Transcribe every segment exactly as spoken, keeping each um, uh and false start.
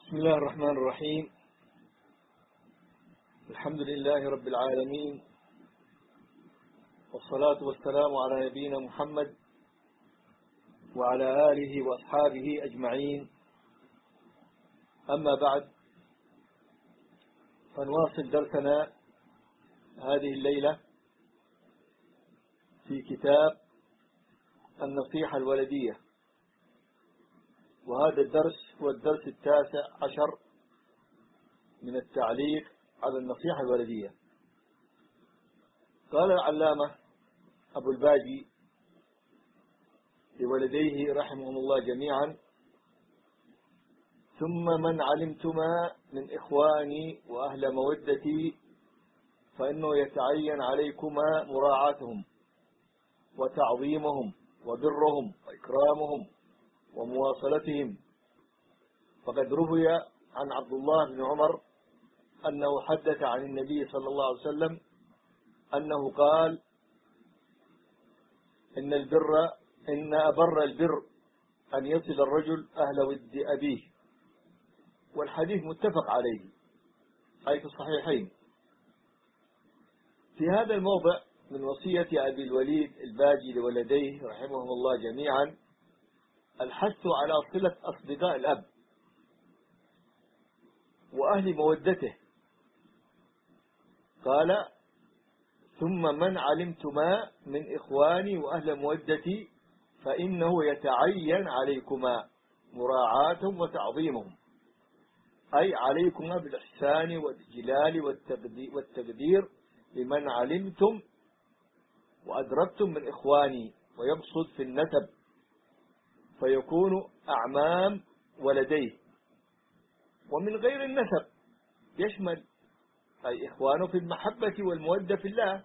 بسم الله الرحمن الرحيم. الحمد لله رب العالمين، والصلاة والسلام على نبينا محمد وعلى آله وأصحابه أجمعين. أما بعد، فنواصل درسنا هذه الليلة في كتاب النصيحة الولدية، وهذا الدرس هو الدرس التاسع عشر من التعليق على النصيحة الولدية. قال العلامة أبو الباجي لولديه رحمهم الله جميعا: ثم من علمتما من إخواني وأهل مودتي فإنه يتعين عليكما مراعاتهم وتعظيمهم وبرهم وإكرامهم ومواصلتهم. فقد روي عن عبد الله بن عمر أنه حدث عن النبي صلى الله عليه وسلم أنه قال: إن البر إن أبر البر أن يصل الرجل أهل ود أبيه. والحديث متفق عليه أي في الصحيحين. في هذا الموضع من وصية أبي الوليد الباجي لولديه رحمهم الله جميعا الحث على صلة أصدقاء الأب وأهل مودته. قال: ثم من علمتما من إخواني وأهل مودتي فإنه يتعين عليكما مراعاتهم وتعظيمهم، أي عليكما بالإحسان والإجلال والتقدير لمن علمتم وأدركتم من إخواني، ويبسط في النسب فيكون أعمام ولديه. ومن غير النسب يشمل أي إخوانه في المحبة والمودة في الله.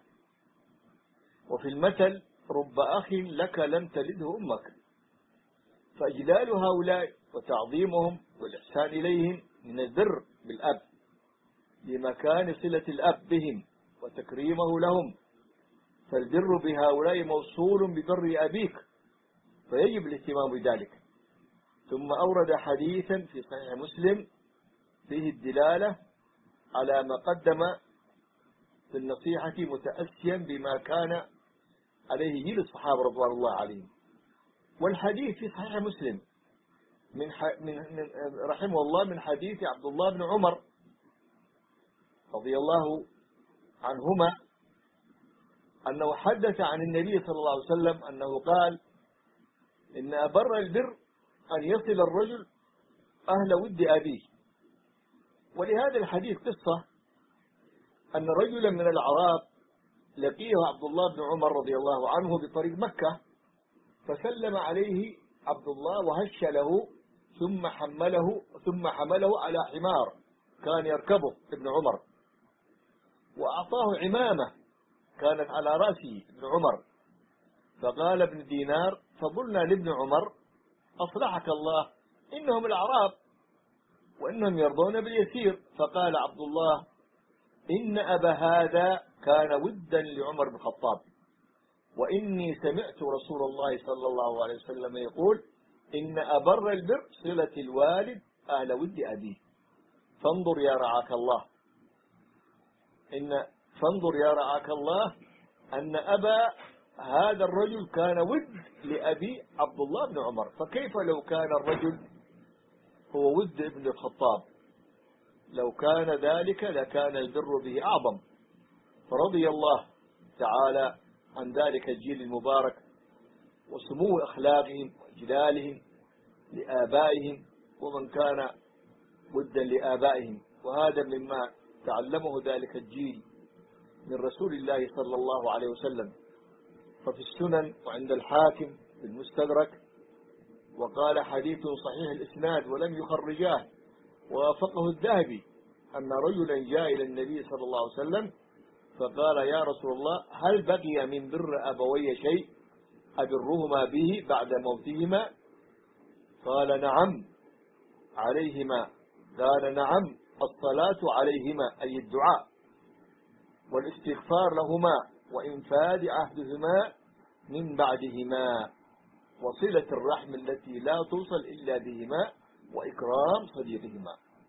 وفي المثل: رب أخ لك لم تلده أمك. فإجلال هؤلاء وتعظيمهم والإحسان إليهم من البر بالأب لمكان صلة الأب بهم وتكريمه لهم. فالبر بهؤلاء موصول ببر أبيك، فيجب الاهتمام بذلك. ثم أورد حديثا في صحيح مسلم فيه الدلالة على ما قدم في النصيحة متأسيا بما كان عليه جيل الصحابة رضوان الله عليهم. والحديث في صحيح مسلم من, من رحمه الله من حديث عبد الله بن عمر رضي الله عنهما أنه حدث عن النبي صلى الله عليه وسلم أنه قال: إن أبر البر أن يصل الرجل أهل ود أبيه. ولهذا الحديث قصة أن رجلا من الأعراب لقيه عبد الله بن عمر رضي الله عنه بطريق مكة، فسلم عليه عبد الله وهش له ثم حمله ثم حمله على حمار كان يركبه ابن عمر، وأعطاه عمامة كانت على رأسه ابن عمر. فقال ابن دينار: فقلنا لابن عمر: أصلحك الله، إنهم الأعراب وإنهم يرضون باليسير. فقال عبد الله: إن أبا هذا كان ودا لعمر بن الخطاب، وإني سمعت رسول الله صلى الله عليه وسلم يقول: إن أبر البر صلة الوالد أهل ود أبيه. فانظر يا رعاك الله إن فانظر يا رعاك الله أن أبا هذا الرجل كان ود لأبي عبد الله بن عمر، فكيف لو كان الرجل هو ود ابن الخطاب؟ لو كان ذلك لكان البر به أعظم. فرضي الله تعالى عن ذلك الجيل المبارك وسمو أخلاقهم وإجلالهم لآبائهم ومن كان ودا لآبائهم. وهذا مما تعلمه ذلك الجيل من رسول الله صلى الله عليه وسلم. ففي السنن وعند الحاكم في المستدرك، وقال حديث صحيح الإسناد ولم يخرجاه، ووافقه الذهبي، أن رجلا جاء إلى النبي صلى الله عليه وسلم فقال: يا رسول الله، هل بقي من بر أبوي شيء أبرهما به بعد موتهما؟ قال: نعم عليهما. قال: نعم، الصلاة عليهما أي الدعاء، والاستغفار لهما، وإنفاذ عهدهما من بعدهما، وصلة الرحم التي لا توصل إلا بهما، وإكرام صديقهما.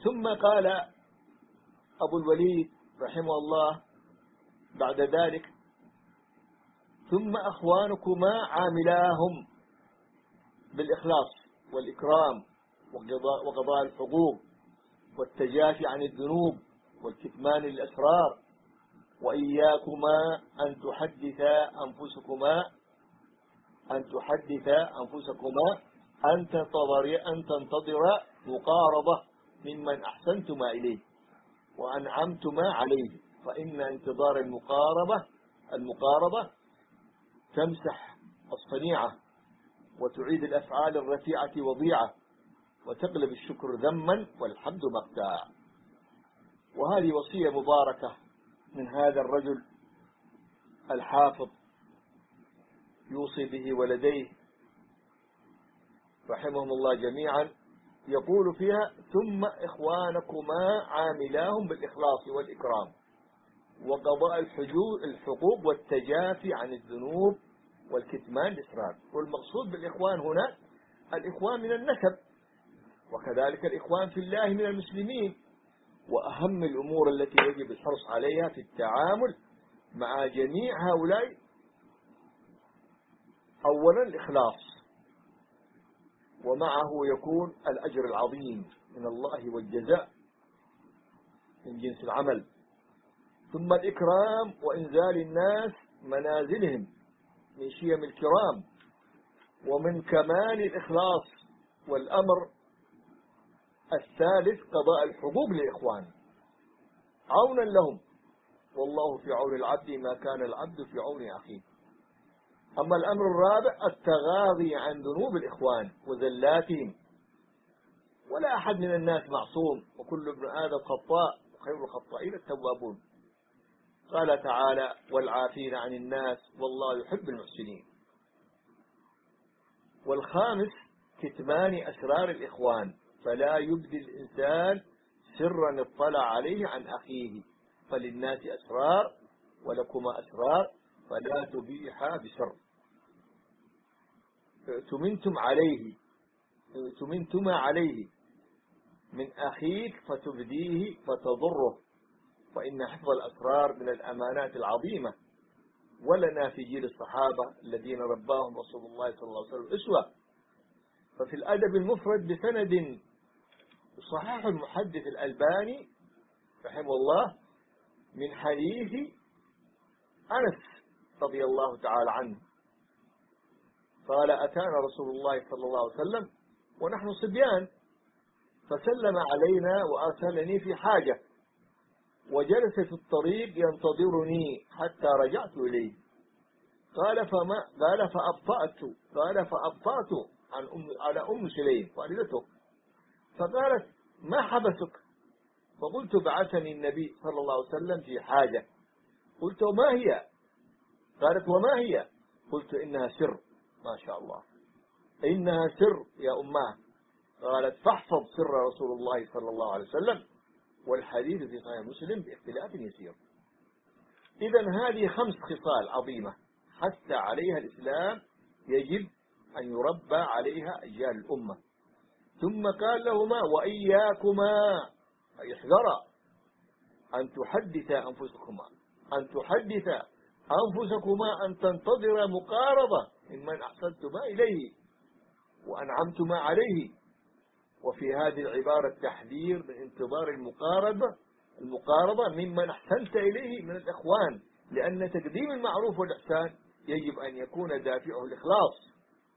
ثم قال أبو الوليد رحمه الله بعد ذلك: ثم أخوانكما عاملاهم بالإخلاص والإكرام وقضاء الحقوق والتجافي عن الذنوب والكتمان للأسرار، وإياكما أن تحدث أنفسكما أن تحدث أنفسكما أن تنتظر أن تنتظر مقاربة ممن أحسنتما إليه وأنعمتما عليه، فإن انتظار المقاربة المقاربة تمسح الصنيعة وتعيد الأفعال الرفيعة وضيعة وتقلب الشكر ذما والحمد مقتا. وهذه وصية مباركة من هذا الرجل الحافظ يوصي به ولديه رحمهم الله جميعا، يقول فيها: ثم إخوانكما عاملاهم بالإخلاص والإكرام وقضاء الحقوق والتجافي عن الذنوب والكتمان الإسرار. والمقصود بالإخوان هنا الإخوان من النسب، وكذلك الإخوان في الله من المسلمين. وأهم الأمور التي يجب الحرص عليها في التعامل مع جميع هؤلاء أولا الإخلاص، ومعه يكون الأجر العظيم من الله والجزاء من جنس العمل. ثم الإكرام وإنزال الناس منازلهم من شيم الكرام. ومن كمال الإخلاص والأمر الثالث قضاء الحقوق للإخوان عونا لهم، والله في عون العبد ما كان العبد في عون أخيه. أما الأمر الرابع التغاضي عن ذنوب الإخوان وزلاتهم، ولا أحد من الناس معصوم وكل ابن آدم خطاء وخير الخطائين التوابون. قال تعالى: والعافين عن الناس والله يحب المحسنين. والخامس كتمان أسرار الإخوان، فلا يبدي الإنسان سرا اطلع عليه عن أخيه، فللناس أسرار ولكما أسرار فلا تبيحا بسر. ائتمنتم عليه ائتمنتما عليه من أخيك فتبديه فتضره، فإن حفظ الأسرار من الأمانات العظيمة. ولنا في جيل الصحابة الذين رباهم رسول الله صلى الله عليه وسلم أسوة. ففي الأدب المفرد بسند صحيح المحدث الألباني رحمه الله من حديث أنس رضي الله تعالى عنه قال: أتانا رسول الله صلى الله عليه وسلم ونحن صبيان، فسلم علينا وأرسلني في حاجة، وجلس في الطريق ينتظرني حتى رجعت إليه. قال فما قال فأبطأت قال فأبطأت عن أم على أم سليم والدته، فقالت: ما حبسك؟ فقلت: بعثني النبي صلى الله عليه وسلم في حاجة. قلت: وما هي؟ قالت: وما هي؟ قلت: إنها سر. ما شاء الله، إنها سر يا أماه. قالت: فاحفظ سر رسول الله صلى الله عليه وسلم. والحديث في صحيح مسلم باختلاف يسير. إذن هذه خمس خصال عظيمة حتى عليها الإسلام، يجب أن يربى عليها أجيال الأمة. ثم قال لهما: وإياكما، أي احذرا أن تحدث أنفسكما أن تحدث أنفسكما أن تنتظر مقاربة ممن أحسنتما إليه وأنعمتما عليه. وفي هذه العبارة التحذير من انتظار المقاربة المقاربة ممن أحسنت إليه من الإخوان، لأن تقديم المعروف والإحسان يجب أن يكون دافعه الإخلاص،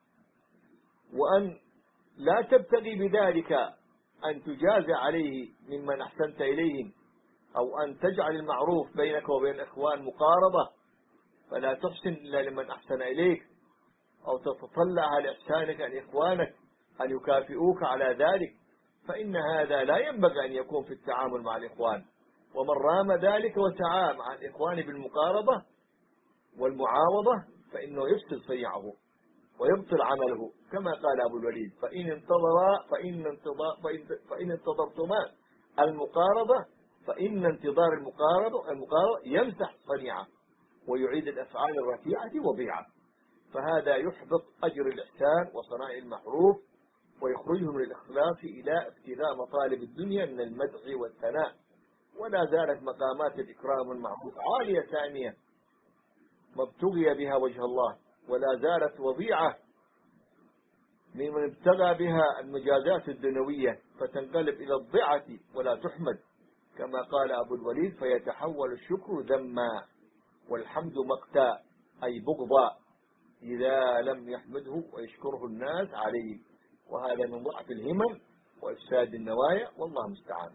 وأن لا تبتغي بذلك أن تجازى عليه ممن أحسنت إليهم، أو أن تجعل المعروف بينك وبين الإخوان مقاربة فلا تحسن إلا لمن أحسن إليك، أو تتطلع على إحسانك عن إخوانك أن يكافئوك على ذلك، فإن هذا لا ينبغي أن يكون في التعامل مع الإخوان. ومن رام ذلك وسعى مع الإخوان بالمقاربة والمعاوضة فإنه يفسد صيعه ويبطل عمله، كما قال أبو الوليد: فإن انتظر فإن انتظر فإن, فإن انتظرتما المقاربة فإن انتظار المقاربة المقاربة يمسح صنيعه ويعيد الأفعال الرفيعة وضيعة. فهذا يحبط أجر الإحسان وصنائع المعروف ويخرجه من الإخلاص إلى ابتغاء مطالب الدنيا من المدح والثناء. ولا زالت مقامات الإكرام والمعروف عالية ثانية ما ابتغي بها وجه الله، ولا زالت وضيعة ممن ابتغى بها المجازات الدنيوية فتنقلب إلى الضعة ولا تحمد، كما قال أبو الوليد: فيتحول الشكر ذما والحمد مقتا، أي بغضا، إذا لم يحمده ويشكره الناس عليه. وهذا من ضعف الهمم وإفساد النوايا، والله المستعان.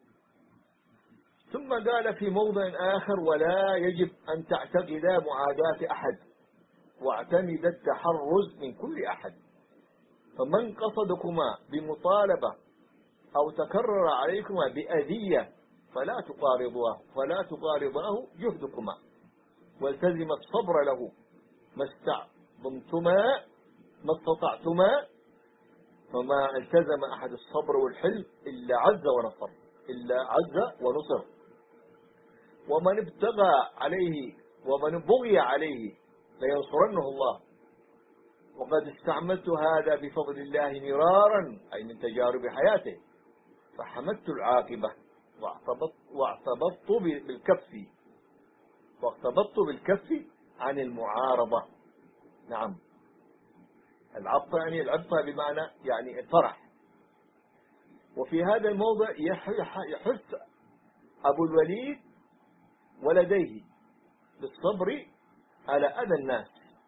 ثم قال في موضع آخر: ولا يجب أن تعتقد معاداة أحد، واعتمد التحرز من كل أحد. فمن قصدكما بمطالبة أو تكرر عليكما بأذية فلا تقارضوه فلا تقارضاه جهدكما، والتزم الصبر له ما استعظمتما ما استطعتما. فما التزم أحد الصبر والحلم إلا عز ونصر إلا عز ونصر ومن ابتغى عليه ومن بغي عليه لينصرنه الله. وقد استعملت هذا بفضل الله مرارا، أي من تجارب حياته، فحمدت العاقبة واعتبطت, واعتبطت بالكف واعتبطت بالكف عن المعارضة. نعم، العطف يعني العطف بمعنى يعني الفرح. وفي هذا الموضع يحث أبو الوليد ولديه بالصبر على أذى الناس،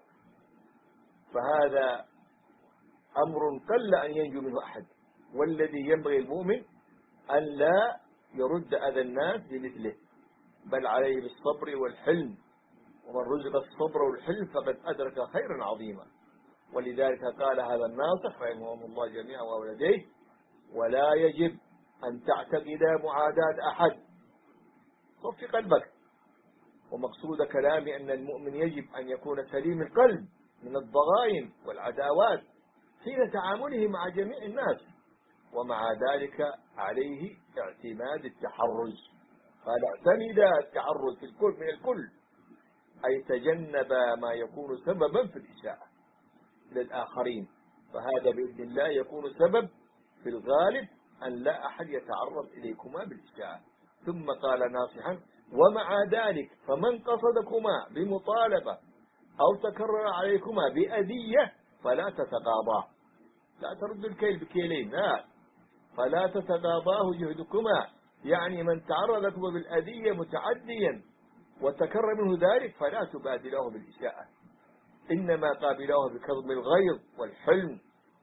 فهذا أمر قل أن ينجو منه أحد، والذي ينبغي المؤمن أن لا يرد أذى الناس بمثله، بل عليه بالصبر والحلم. ومن رزق الصبر والحلم فقد أدرك خيرا عظيما. ولذلك قال هذا الناصح رحمه الله جميعا وولديه: ولا يجب أن تعتقد معاداة أحد. صف قلبك. ومقصود كلامي أن المؤمن يجب أن يكون سليم القلب من الضغائن والعداوات حين تعامله مع جميع الناس، ومع ذلك عليه اعتماد التحرز. قال: اعتمد التحرز في الكل من الكل، أي تجنب ما يكون سببا في الإساءة للآخرين، فهذا بإذن الله يكون سبب في الغالب أن لا أحد يتعرض إليكما بالإساءة. ثم قال ناصحا: ومع ذلك فمن قصدكما بمطالبة أو تكرر عليكما بأذية فلا تتقاضاه. لا ترد الكيل بكيلين، لا، فلا تتقاضاه جهدكما، يعني من تعرض لكما بالأذية متعديا وتكرر منه ذلك فلا تبادلوه بالإساءة، إنما قابلوه بكظم الغيظ والحلم،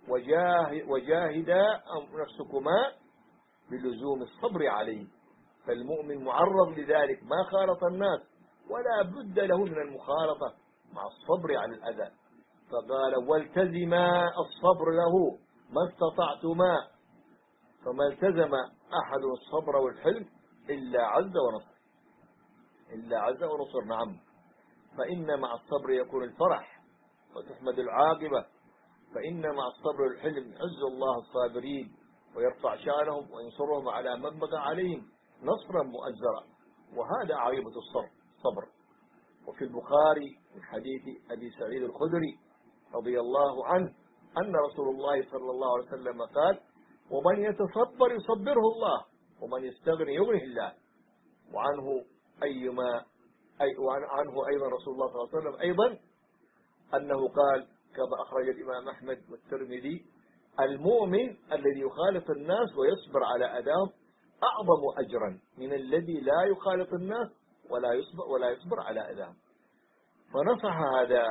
وجاهدا نفسكما بلزوم الصبر عليه. فالمؤمن معرض لذلك ما خالط الناس، ولا بد له من المخالطة مع الصبر على الأذى. فقال: والتزما الصبر له ما استطعتما. فما التزم أحد الصبر والحلم إلا عز ونصر إلا عز ونصر نعم. فإن مع الصبر يكون الفرح وتحمد العاقبة، فإن مع الصبر والحلم يعز الله الصابرين ويرفع شانهم وينصرهم على من بغى عليهم نصرا مؤزرا، وهذا عريضة الصبر. وفي البخاري من حديث أبي سعيد الخدري رضي الله عنه أن رسول الله صلى الله عليه وسلم قال: ومن يتصبر يصبره الله، ومن يستغني يغنيه الله. وعنه أيما أي وعنه أيضا رسول الله صلى الله عليه وسلم أيضا أنه قال كما أخرج الإمام أحمد والترمذي: المؤمن الذي يخالط الناس ويصبر على أذاهم أعظم أجرا من الذي لا يخالط الناس ولا يصبر ولا يصبر على أذاهم. فنصح هذا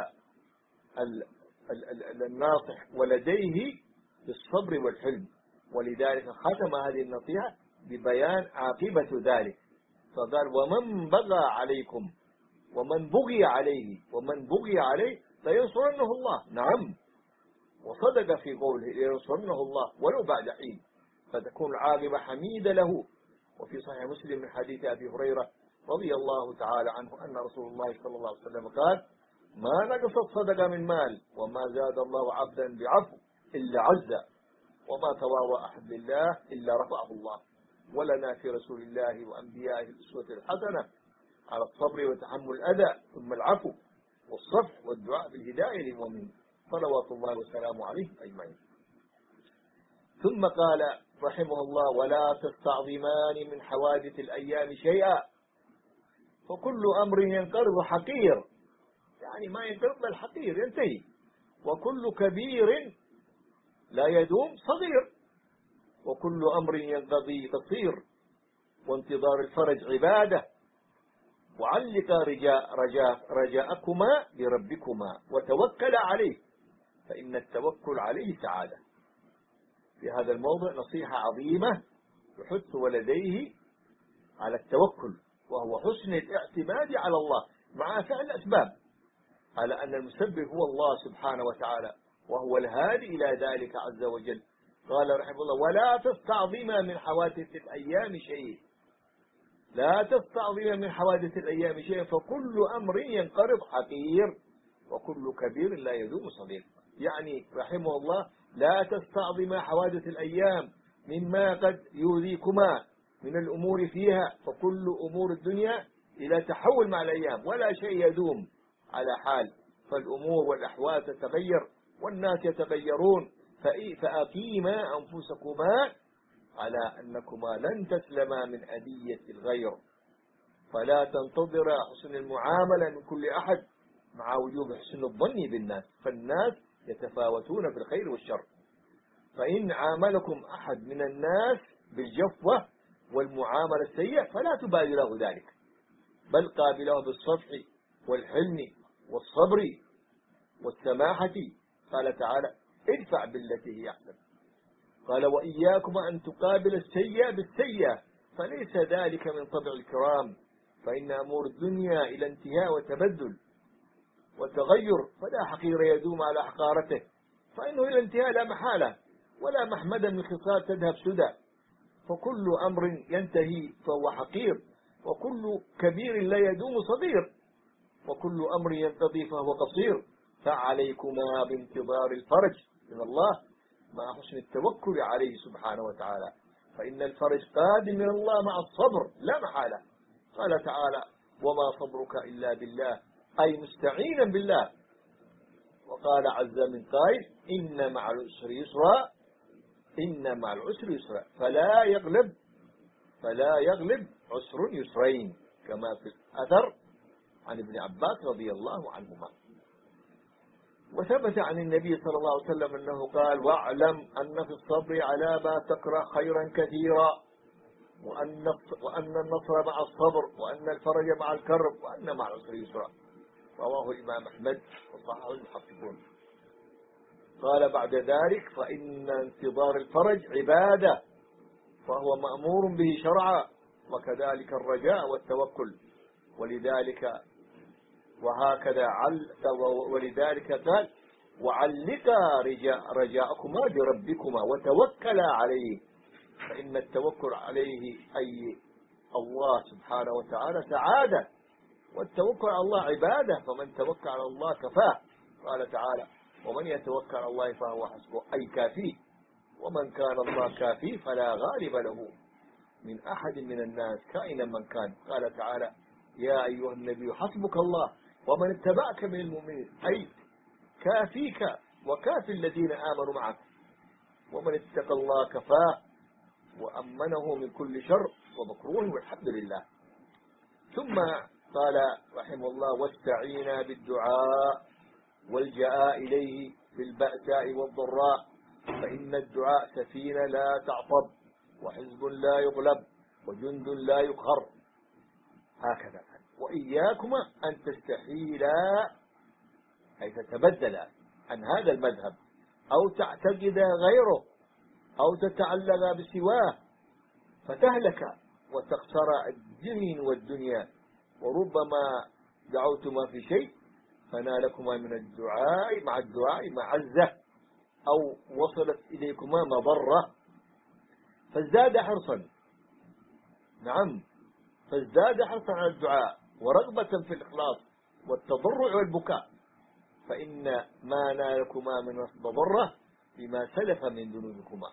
الناصح ولديه بالصبر والحلم، ولذلك ختم هذه النصيحة ببيان عاقبة ذلك، فقال: ومن بغى عليكم ومن بغي عليه ومن بغي عليه لينصرنه الله. نعم، وصدق في قوله لينصرنه الله ولو بعد حين، فتكون العاقبة حميدة له. وفي صحيح مسلم من حديث أبي هريرة رضي الله تعالى عنه أن رسول الله صلى الله عليه وسلم قال: ما نقصت صدقة من مال وما زاد الله عبدا بعفو إلا عز، وما تواضع أحد لله إلا رفعه الله. ولنا في رسول الله وأنبيائه الأسوة الحسنة على الصبر وتحمل الأذى، ثم العفو والصفح والدعاء بالهداية للمؤمنين، صلوات الله وسلامه عليه أجمعين. ثم قال رحمه الله: ولا تستعظمان من حوادث الأيام شيئا، فكل أمر ينقرض حقير، يعني ما ينقرض الحقير ينتهي، وكل كبير لا يدوم صغير، وكل أمر ينقضي قصير، وانتظار الفرج عبادة، وعلق رجاء رجاء رجاءكما بربكما وتوكل عليه، فإن التوكل عليه سعادة. في هذا الموضع نصيحة عظيمة يحث ولديه على التوكل، وهو حسن الاعتماد على الله مع فعل الأسباب، على أن المسبب هو الله سبحانه وتعالى، وهو الهادي إلى ذلك عز وجل. قال رحمه الله: ولا تستعظم من حوادث الأيام شيء، لا تستعظم من حوادث الأيام شيء، فكل أمر ينقرض حقير، وكل كبير لا يدوم صغير. يعني رحمه الله: لا تستعظم حوادث الأيام مما قد يؤذيكما من الأمور فيها، فكل أمور الدنيا إلى تحول مع الأيام، ولا شيء يدوم على حال، فالأمور والأحوال تتغير والناس يتغيرون، فأقيما أنفسكما على أنكما لن تسلما من أذية الغير، فلا تنتظر حسن المعاملة من كل أحد مع وجوب حسن الظن بالناس، فالناس يتفاوتون في الخير والشر، فإن عاملكم أحد من الناس بالجفوة والمعاملة السيئة فلا تبالي له ذلك، بل قابله بالصفح والحلم والصبر والسماحة. قال تعالى: ادفع بالتي هي أحسن. قال: وإياكم أن تقابل السيئة بالسيئة، فليس ذلك من طبع الكرام، فإن أمور الدنيا إلى انتهاء وتبدل وتغير، فلا حقير يدوم على حقارته، فإنه إلى انتهاء لا محالة، ولا محمدا من خصال تذهب سدى، فكل أمر ينتهي فهو حقير، وكل كبير لا يدوم صغير، وكل أمر ينقضي فهو قصير، فعليكما بانتظار الفرج من الله مع حسن التوكل عليه سبحانه وتعالى، فإن الفرج قادم من الله مع الصبر لا محالة. قال تعالى: وما صبرك إلا بالله، أي مستعينا بالله. وقال عز من قائل: إن مع العسر يسرا، إن مع العسر يسرا، فلا يغلب فلا يغلب عسر يسرين، كما في الأثر عن ابن عباس رضي الله عنهما. وثبت عن النبي صلى الله عليه وسلم أنه قال: واعلم أن في الصبر على ما تكره خيرا كثيرا، وأن وأن النصر مع الصبر، وأن الفرج مع الكرب، وأن مع العسر يسرا. رواه الإمام أحمد وصححه المحققون. قال بعد ذلك: فإن انتظار الفرج عبادة، فهو مأمور به شرعا، وكذلك الرجاء والتوكل، ولذلك وهكذا عل ولذلك قال: وعلقا رجاء رجاءكما بربكما وتوكلا عليه، فإن التوكل عليه أي الله سبحانه وتعالى سعادة، والتوكل على الله عبادة، فمن توكل على الله كفاه. قال تعالى: ومن يتوكل على الله فهو حسبه، أي كافيه، ومن كان الله كافيه فلا غالب له من أحد من الناس كائنا من كان. قال تعالى: يا أيها النبي حسبك الله ومن اتبعك من المؤمنين، أي كافيك وكافي الذين آمنوا معك، ومن اتقى الله كفاه وأمنه من كل شر ومكروه، والحمد لله. ثم قال رحمه الله: واستعينا بالدعاء والجاء إليه في البأساء والضراء، فإن الدعاء سفينة لا تعطب، وحزب لا يغلب، وجند لا يقهر. هكذا. وإياكما أن تستحيلا، أي تتبدلا عن هذا المذهب، أو تعتقد غيره، أو تتعلق بسواه، فتهلك وتخسر الدين والدنيا. وربما دعوتما في شيء فنالكما من الدعاء مع الدعاء معزة، أو وصلت إليكما مضرة، فازداد حرصا. نعم، فازداد حرصا على الدعاء ورغبة في الإخلاص والتضرع والبكاء، فإن ما نالكما من المضرة بما سلف من ذنوبكما،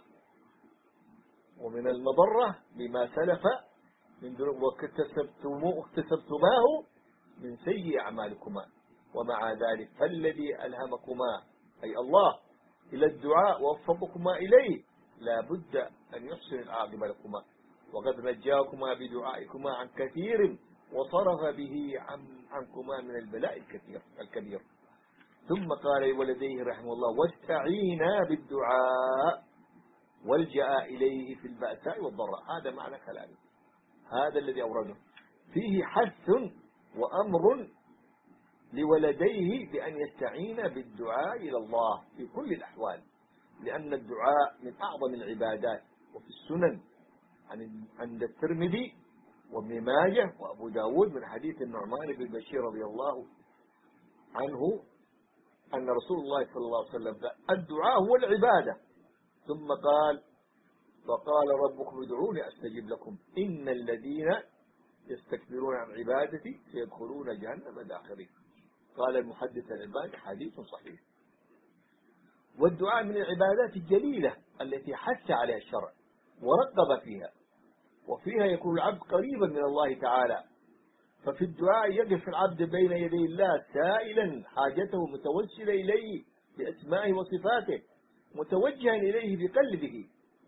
ومن المضرة بما سلف من ذنوب واكتسبتماه من سيء أعمالكما. ومع ذلك فالذي ألهمكما أي الله إلى الدعاء ووفقكما إليه لا بد أن يحسن العاقبة لكما، وقد نجاكما بدعائكما عن كثير وصرف به عن عنكما من البلاء الكثير الكبير. ثم قال لولديه رحمه الله: واستعينا بالدعاء والجأ إليه في البأساء والضراء. هذا معنى كلامه، هذا الذي أورده فيه حث وأمر لولديه بأن يستعين بالدعاء إلى الله في كل الأحوال، لأن الدعاء من أعظم العبادات. وفي السنن عند الترمذي وابن ماجه وأبو داود من حديث النعمان بن بشير رضي الله عنه أن رسول الله صلى الله عليه وسلم قال: الدعاء هو العبادة. ثم قال: وقال ربكم ادعوني أستجب لكم إن الذين يستكبرون عن عبادتي سيدخلون جهنم داخرين. قال المحدث الألباني: حديث صحيح. والدعاء من العبادات الجليلة التي حث عليها الشرع ورغب فيها، وفيها يكون العبد قريبا من الله تعالى. ففي الدعاء يقف العبد بين يدي الله سائلا حاجته، متوسلا إليه بأسمائه وصفاته، متوجها إليه بقلبه،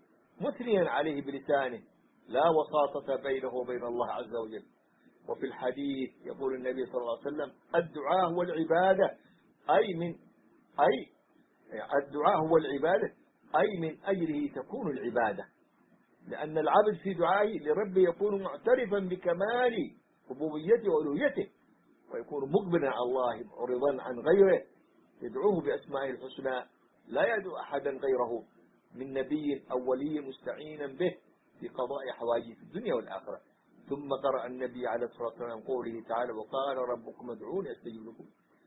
مثنيا عليه بلسانه، لا وساطة بينه وبين الله عز وجل. وفي الحديث يقول النبي صلى الله عليه وسلم: الدعاء هو العبادة، أي من أي الدعاء هو العبادة أي من أجله تكون العبادة، لأن العبد في دعائه لربه يكون معترفا بكمال ربوبيته وألوهيته، ويكون مقبلا على الله معرضا عن غيره، يدعوه بأسمائه الحسنى، لا يدعو أحدا غيره من نبي أو ولي مستعينا به في قضاء حوائجه في الدنيا والآخرة. ثم قرأ النبي عليه الصلاة والسلام قوله تعالى: وقال ربكم ادعوني أستجب لكم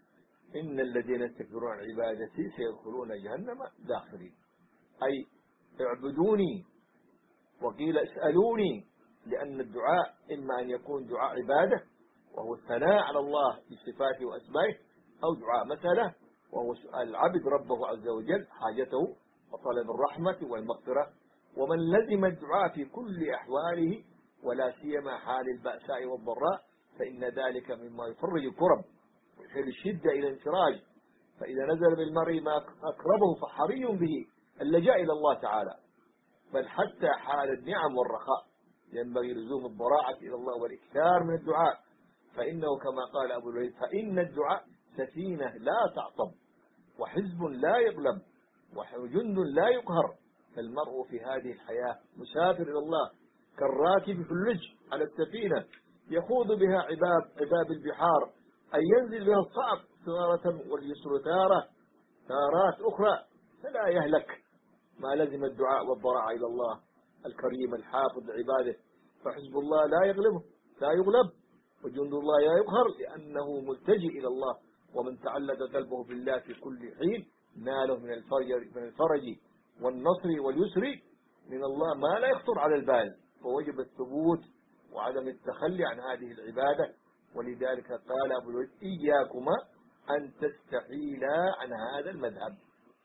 إن الذين يستكبرون عن عبادتي سيدخلون جهنم داخرين. أي اعبدوني، وقيل اسألوني، لأن الدعاء إما أن يكون دعاء عبادة وهو الثناء على الله بصفاته وأسمائه، أو دعاء مسألة وهو سؤال العبد ربه عز وجل حاجته وطلب الرحمة والمغفرة. ومن لزم الدعاء في كل أحواله ولا سيما حال البأساء والضراء فإن ذلك مما يفرج الكرب ويحيل الشدة إلى انفراج. فإذا نزل بالمرء ما أكربه فحري به اللجاء إلى الله تعالى. بل حتى حال النعم والرخاء ينبغي لزوم الضراعة إلى الله والإكثار من الدعاء، فإنه كما قال أبو الوليد: فإن الدعاء سفينة لا تعطب، وحزب لا يغلب، وجند لا يقهر. فالمرء في هذه الحياة مسافر إلى الله كالراكب في اللج على السفينة يخوض بها عباب عباب البحار، أي ينزل بها الصعب تارة واليسر تارة تارات أخرى، فلا يهلك ما لزم الدعاء والضراعة إلى الله الكريم الحافظ لعباده. فحزب الله لا يغلبه لا يغلب، وجند الله لا يقهر، لأنه ملتجئ إلى الله. ومن تعلق قلبه بالله في كل حين ناله من الفرج من الفرج والنصر واليسر من الله ما لا يخطر على البال. فوجب الثبوت وعدم التخلي عن هذه العبادة. ولذلك قال أبو الوليد: إياكما أن تستحيلا عن هذا المذهب،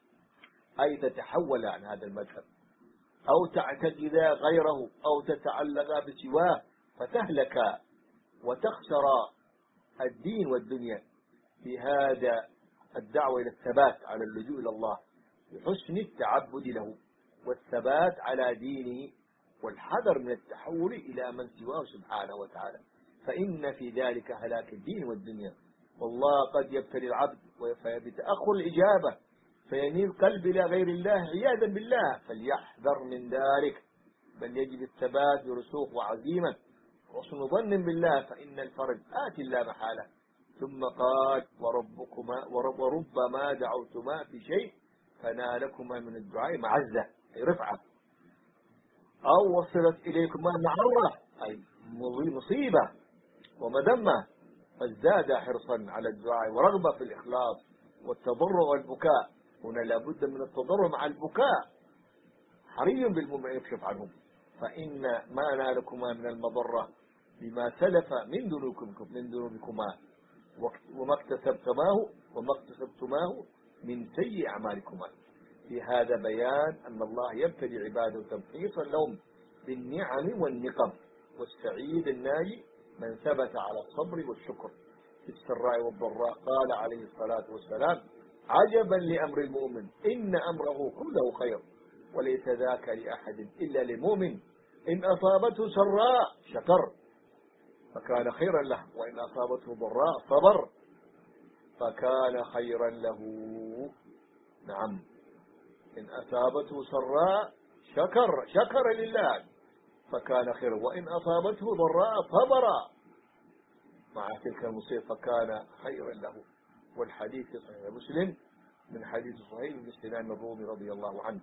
أي تتحول عن هذا المذهب، أو تعتقدا غيره، أو تتعلقا بسواه فتهلكا وتخسر الدين والدنيا. في هذا الدعوة إلى الثبات على اللجوء إلى الله بحسن التعبد له والثبات على دينه، والحذر من التحول إلى من سواه سبحانه وتعالى، فإن في ذلك هلاك الدين والدنيا. والله قد يبتلي العبد بتأخر الإجابة فيميل قلب إلى غير الله عياذا بالله، فليحذر من ذلك، بل يجب الثبات برسوخ وعزيمة وحسن ظن بالله، فإن الفرج آت لا محالة. ثم قال: وربكما ورب وربما دعوتما في شيء فنالكما من الدعاء معزة، أي رفعة، أو وصلت إليكما معرة، أي مصيبة ومذمة، فازداد حرصا على الدعاء ورغبة في الإخلاص والتضرع والبكاء. هنا لابد من التضرع مع البكاء، حري بالمؤمن يكشف عنهم، فإن ما نالكما من المضرة بما سلف من ذنوبكم من ذنوبكما وما اكتسبتماه وما اكتسبتماه من سيء أعمالكما. في هذا بيان أن الله يبتلي عباده تمحيصا لهم بالنعم والنقم، والسعيد الناجي من ثبت على الصبر والشكر في السراء والضراء. قال عليه الصلاة والسلام: عجبا لأمر المؤمن إن أمره كله خير وليس ذاك لأحد إلا للمؤمن إن أصابته سراء شكر فكان خيرا له، وإن أصابته ضراء صبر فكان خيرا له. نعم، إن أصابته سراء شكر شكر لله فكان خيرا، وإن أصابته ضراء صبر مع تلك المصيبة فكان خيرا له. والحديث في صحيح مسلم من حديث صهيب بن سنان الرومي رضي الله عنه.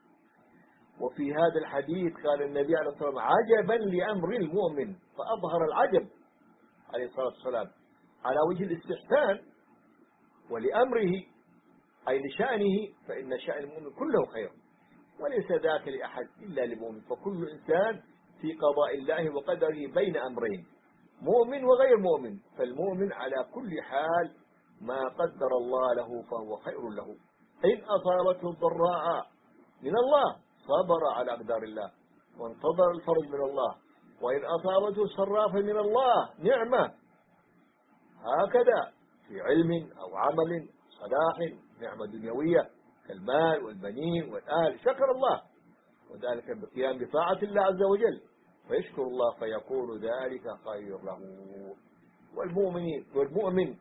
وفي هذا الحديث قال النبي عليه الصلاة والسلام: عجبا لأمر المؤمن، فأظهر العجب عليه الصلاة والسلام على وجه الاستحسان، ولأمره أي لشأنه، فإن شأن المؤمن كله خير، وليس ذاك لأحد إلا للمؤمن. فكل إنسان في قضاء الله وقدره بين أمرين، مؤمن وغير مؤمن، فالمؤمن على كل حال ما قدر الله له فهو خير له. إن أصابته الضراء من الله صبر على أقدار الله وانتظر الفرج من الله، وإن أصابته السراء فمن الله نعمة، هكذا في علم أو عمل صلاح، نعمة دنيوية كالمال والبنين والآل، شكر الله، وذلك بالقيام بطاعة الله عز وجل، فيشكر الله فيكون ذلك خير له. والمؤمنين والمؤمن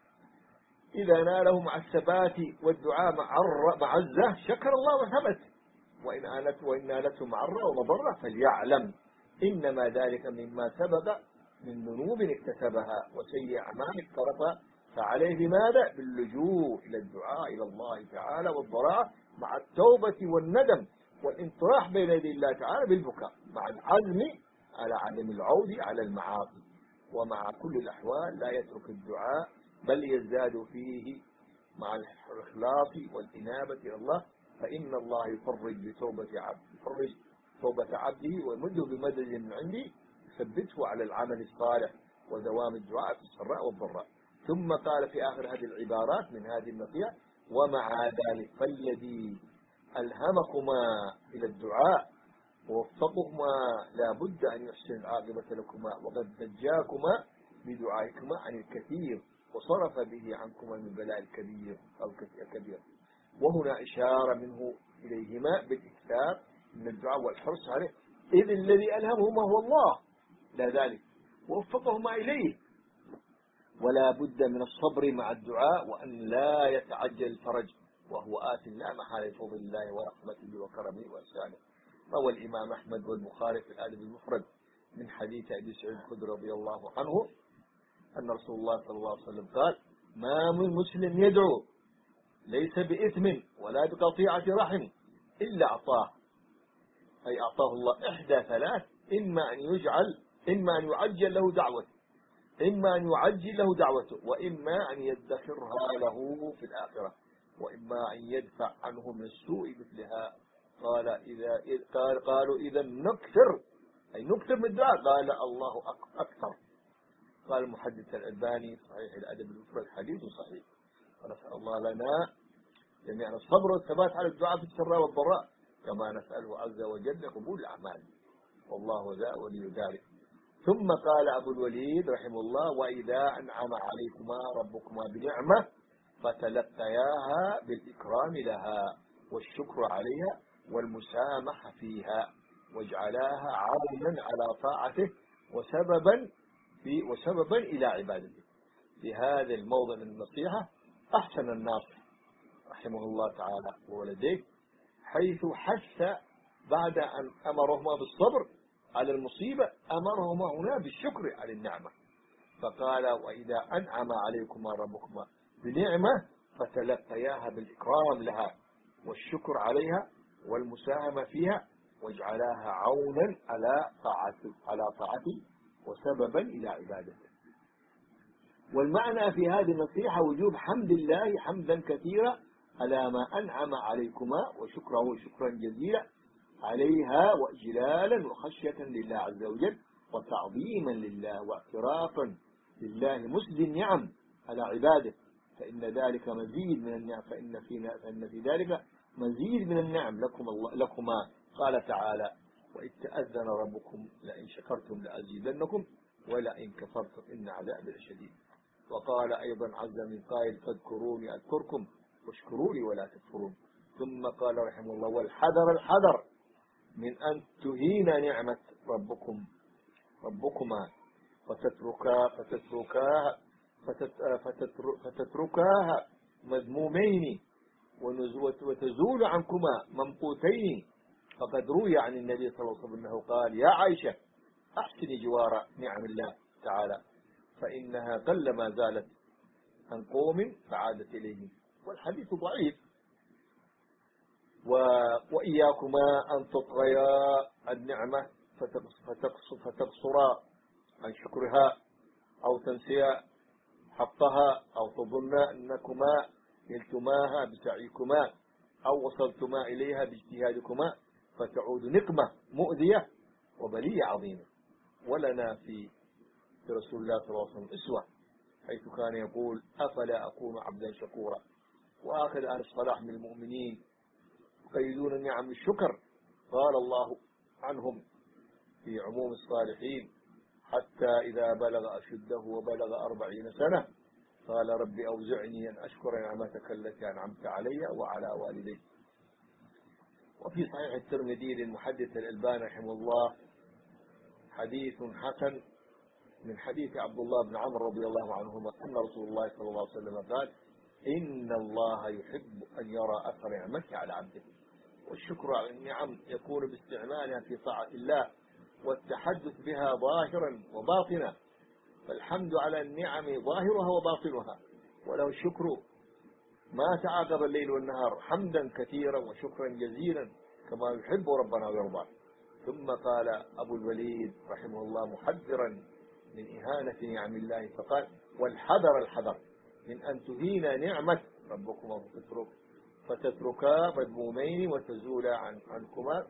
إذا ناله مع الثبات والدعاء مع معزة شكر الله وثبت، وإن آلته وإن نالته معرة ومضرة فليعلم إنما ذلك مما سبق من ذنوب اكتسبها وسيء أعمال اقترفها، فعليه بماذا؟ باللجوء إلى الدعاء إلى الله تعالى والضراعة مع التوبة والندم والانطراح بين يدي الله تعالى بالبكاء، مع العزم على عدم العود على المعاصي. ومع كل الأحوال لا يترك الدعاء بل يزداد فيه مع الإخلاص والإنابة إلى الله، فإن الله يفرج بتوبة عبده يفرج توبة عبده ويمده بمدد من عنده يثبته على العمل الصالح ودوام الدعاء في السراء والضراء. ثم قال في آخر هذه العبارات من هذه النصيحة: ومع ذلك فالذي ألهمكما إلى الدعاء ووفقكما لا بد أن يحسن العاقبة لكما، وقد نجاكما بدعائكما عن الكثير وصرف به عنكما من بلاء الكبير أو الكبير. وهنا إشارة منه إليهما بالإكثار من الدعاء والحرص عليه، إذ الذي ألهمهما هو الله لا ذلك ووفقهما إليه. ولا بد من الصبر مع الدعاء وأن لا يتعجل الفرج، وهو آت لا محالة بفضل الله ورحمته وكرمه وإحسانه. روى الإمام أحمد والبخاري في الأدب المفرد من حديث أبي سعيد الخدري رضي الله عنه أن رسول الله صلى الله عليه وسلم قال: ما من مسلم يدعو ليس بإثم ولا بقطيعة رحم إلا أعطاه، أي أعطاه الله إحدى ثلاث: إما أن يجعل إما أن يعجل له دعوته إما أن يعجل له دعوته وإما أن يدخرها له في الآخرة، وإما أن يدفع عنه من السوء مثلها. قال إذا قال قالوا إذا نكثر أي نكثر من الدعاء؟ قال: الله أكثر. قال المحدث الألباني صحيح الأدب المفرد حديث صحيح. ونسأل الله لنا جميعا الصبر والثبات على الدعاء في السراء والضراء، كما نسأله عز وجل قبول الأعمال، والله ذا ولي ذلك. ثم قال أبو الوليد رحمه الله: وإذا أنعم عليكما ربكما بنعمة فتلقياها بالإكرام لها والشكر عليها والمسامحة فيها، واجعلاها عونا على طاعته وسببا في وسببا إلى عبادته. في هذا الموضع من النصيحة أحسن الناس رحمه الله تعالى وولديه، حيث حث بعد أن أمرهما بالصبر على المصيبة أمرهما هنا بالشكر على النعمة، فقال: وإذا أنعم عليكما ربكما بنعمة فتلقياها بالإكرام لها والشكر عليها والمساهمة فيها واجعلاها عونا على طاعته على طاعته وسببا إلى عبادته. والمعنى في هذه النصيحة وجوب حمد الله حمدا كثيرا على ما أنعم عليكما وشكره شكرا جزيلا عليها وإجلالا وخشية لله عز وجل وتعظيما لله واعترافا لله مسد النعم على عباده، فإن ذلك مزيد من النعم فإن في فإن في ذلك مزيد من النعم لكم الله لكما. قال تعالى: وإذ تأذن ربكم لئن شكرتم لأزيدنكم ولئن كفرتم إن عذابي لشديد. وقال أيضا عز من قائل: فاذكروني أذكركم واشكروا لي ولا تكفرون. ثم قال رحمه الله: والحذر الحذر من أن تهين نعمة ربكم ربكما فتتركا فتتركاها فتتركاها مذمومين وتزول عنكما ممقوتين. فقد روي عن النبي صلى الله عليه وسلم أنه قال: يا عائشة أحسني جوار نعم الله تعالى فإنها قلما زالت عن قوم فعادت إليهم. والحديث ضعيف. وإياكما أن تطغيا النعمة فتقصرا عن شكرها أو تنسيا حقها أو تظن أنكما نلتماها بسعيكما أو وصلتما إليها باجتهادكما فتعود نقمة مؤذية وبلية عظيمة. ولنا في في رسول الله صلى الله عليه وسلم أسوة، حيث كان يقول: أفلا أكون عبدا شكورا. وآخذ أهل الصلاح من المؤمنين يقيدون النعم بالشكر، قال الله عنهم في عموم الصالحين: حتى إذا بلغ أشده وبلغ أربعين سنة قال: رب أوزعني أن أشكر نعمتك التي أنعمت علي وعلى والدي. وفي صحيح الترمذي للمحدث الألباني رحمه الله حديث حسن من حديث عبد الله بن عمرو رضي الله عنهما أن رسول الله صلى الله عليه وسلم قال: إن الله يحب أن يرى أثر نعمته على عبده. والشكر على النعم يكون باستعمالها في طاعة الله والتحدث بها ظاهرا وباطنا. فالحمد على النعم ظاهرها وباطنها، وله الشكر ما تعاقب الليل والنهار حمدا كثيرا وشكرا جزيلا كما يحب ربنا ويرضى. ثم قال أبو الوليد رحمه الله محذرا من إهانة نعم الله فقال: والحذر الحذر من أن تهين نعمة ربكما فتترك فتتركا مذمومين وتزول عن عنكما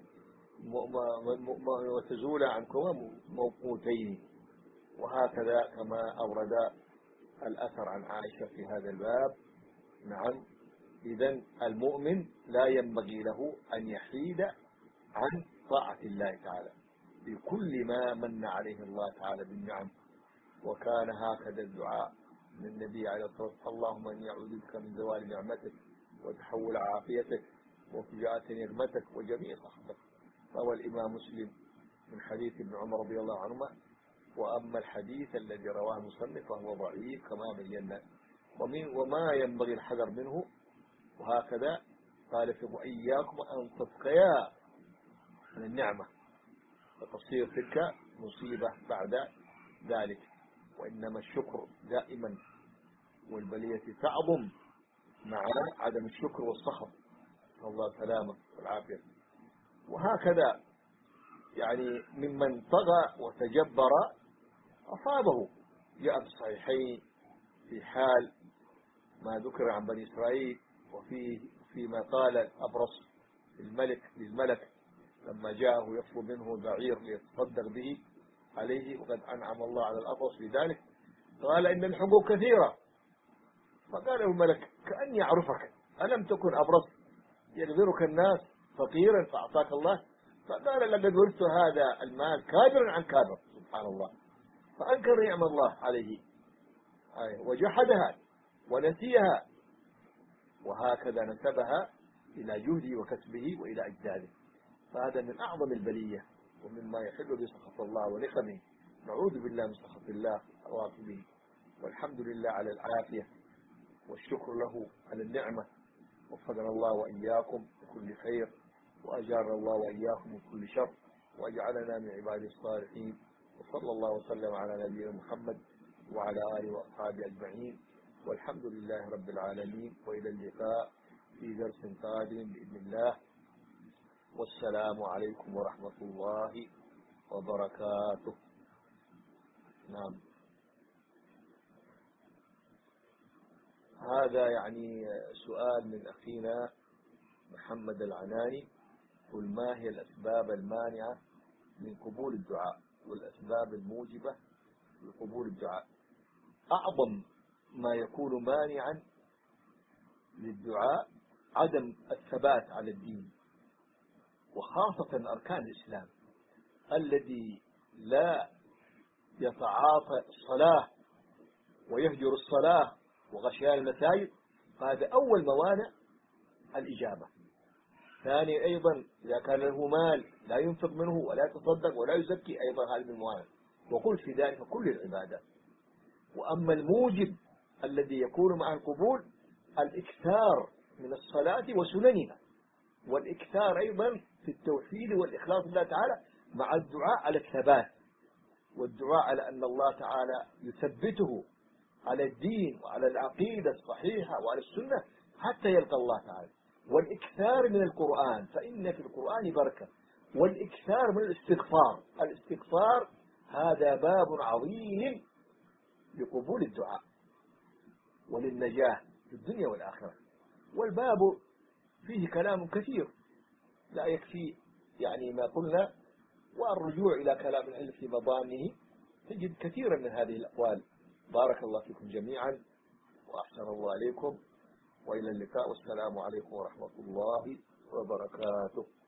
وتزول عنكما موقوتين. وهكذا كما أورد الأثر عن عائشة في هذا الباب. نعم، إذن المؤمن لا ينبغي له أن يحيد عن طاعة الله تعالى بكل ما من عليه الله تعالى بالنعم. وكان هكذا الدعاء من النبي عليه الصلاة والسلام: اللهم إني أعوذ بك من زوال نعمتك وتحول عافيتك وفجاءة نعمتك وجميع سخطك. روى الإمام مسلم من حديث ابن عمر رضي الله عنهما. وأما الحديث الذي رواه المصنف فهو ضعيف كما بينا، ومن وما ينبغي الحذر منه. وهكذا قال: فإياكم أن تتقيا من النعمة فتصير تلك مصيبة بعد ذلك. وإنما الشكر دائما والبلية تعظم مع عدم الشكر والسخط، الله سلامة والعافية. وهكذا يعني ممن طغى وتجبر أصابه. جاء في الصحيحين في حال ما ذكر عن بني إسرائيل، وفي فيما قال الأبرص الملك للملك لما جاءه يطلب منه بعير ليتصدق به عليه وقد أنعم الله على الأبرص بذلك، قال: إن الحقوق كثيرة. فقال له الملك: كأني أعرفك، ألم تكن أبرص يغذرك الناس فقيرا فأعطاك الله؟ فقال: لقد ورثت هذا المال كابرا عن كابر. سبحان الله. فأنكر نعم الله عليه وجحدها ونسيها، وهكذا نسبها إلى جهده وكسبه وإلى أجداده. فهذا من أعظم البلية ومما يحل بسخط الله ونقمه. نعوذ بالله من سخط الله وعقوبته. والحمد لله على العافية والشكر له على النعمة. وفقنا الله وإياكم بكل خير، وأجارنا الله وإياكم من كل شر، وأجعلنا من عباده الصالحين. وصلى الله وسلم على نبينا محمد وعلى آله وأصحابه أجمعين، والحمد لله رب العالمين. وإلى اللقاء في درس قادم بإذن الله، والسلام عليكم ورحمة الله وبركاته. نعم، هذا يعني سؤال من أخينا محمد العناني: قل ما هي الأسباب المانعة من قبول الدعاء والأسباب الموجبة لقبول الدعاء؟ أعظم ما يكون مانعا للدعاء عدم الثبات على الدين، وخاصة أركان الإسلام الذي لا يتعاطى الصلاة ويهجر الصلاة وغشيان المساجد. فهذا أول موانع الإجابة. ثاني أيضا إذا كان له مال لا ينفق منه ولا يتصدق ولا يزكي أيضا هذا من الموانع. وقل في ذلك كل العبادات. وأما الموجب الذي يكون مع القبول الإكثار من الصلاة وسننها، والإكثار أيضا في التوحيد والإخلاص لله تعالى مع الدعاء على الثبات، والدعاء على أن الله تعالى يثبته على الدين وعلى العقيدة الصحيحة وعلى السنة حتى يلقى الله تعالى. والإكثار من القرآن، فإن في القرآن بركة. والإكثار من الاستغفار، الاستغفار هذا باب عظيم لقبول الدعاء وللنجاة في الدنيا والآخرة. والباب فيه كلام كثير لا يكفي يعني ما قلنا، والرجوع إلى كلام العلم في مضامه تجد كثيرا من هذه الأقوال. بارك الله فيكم جميعا وأحسن الله عليكم، وإلى اللقاء، والسلام عليكم ورحمة الله وبركاته.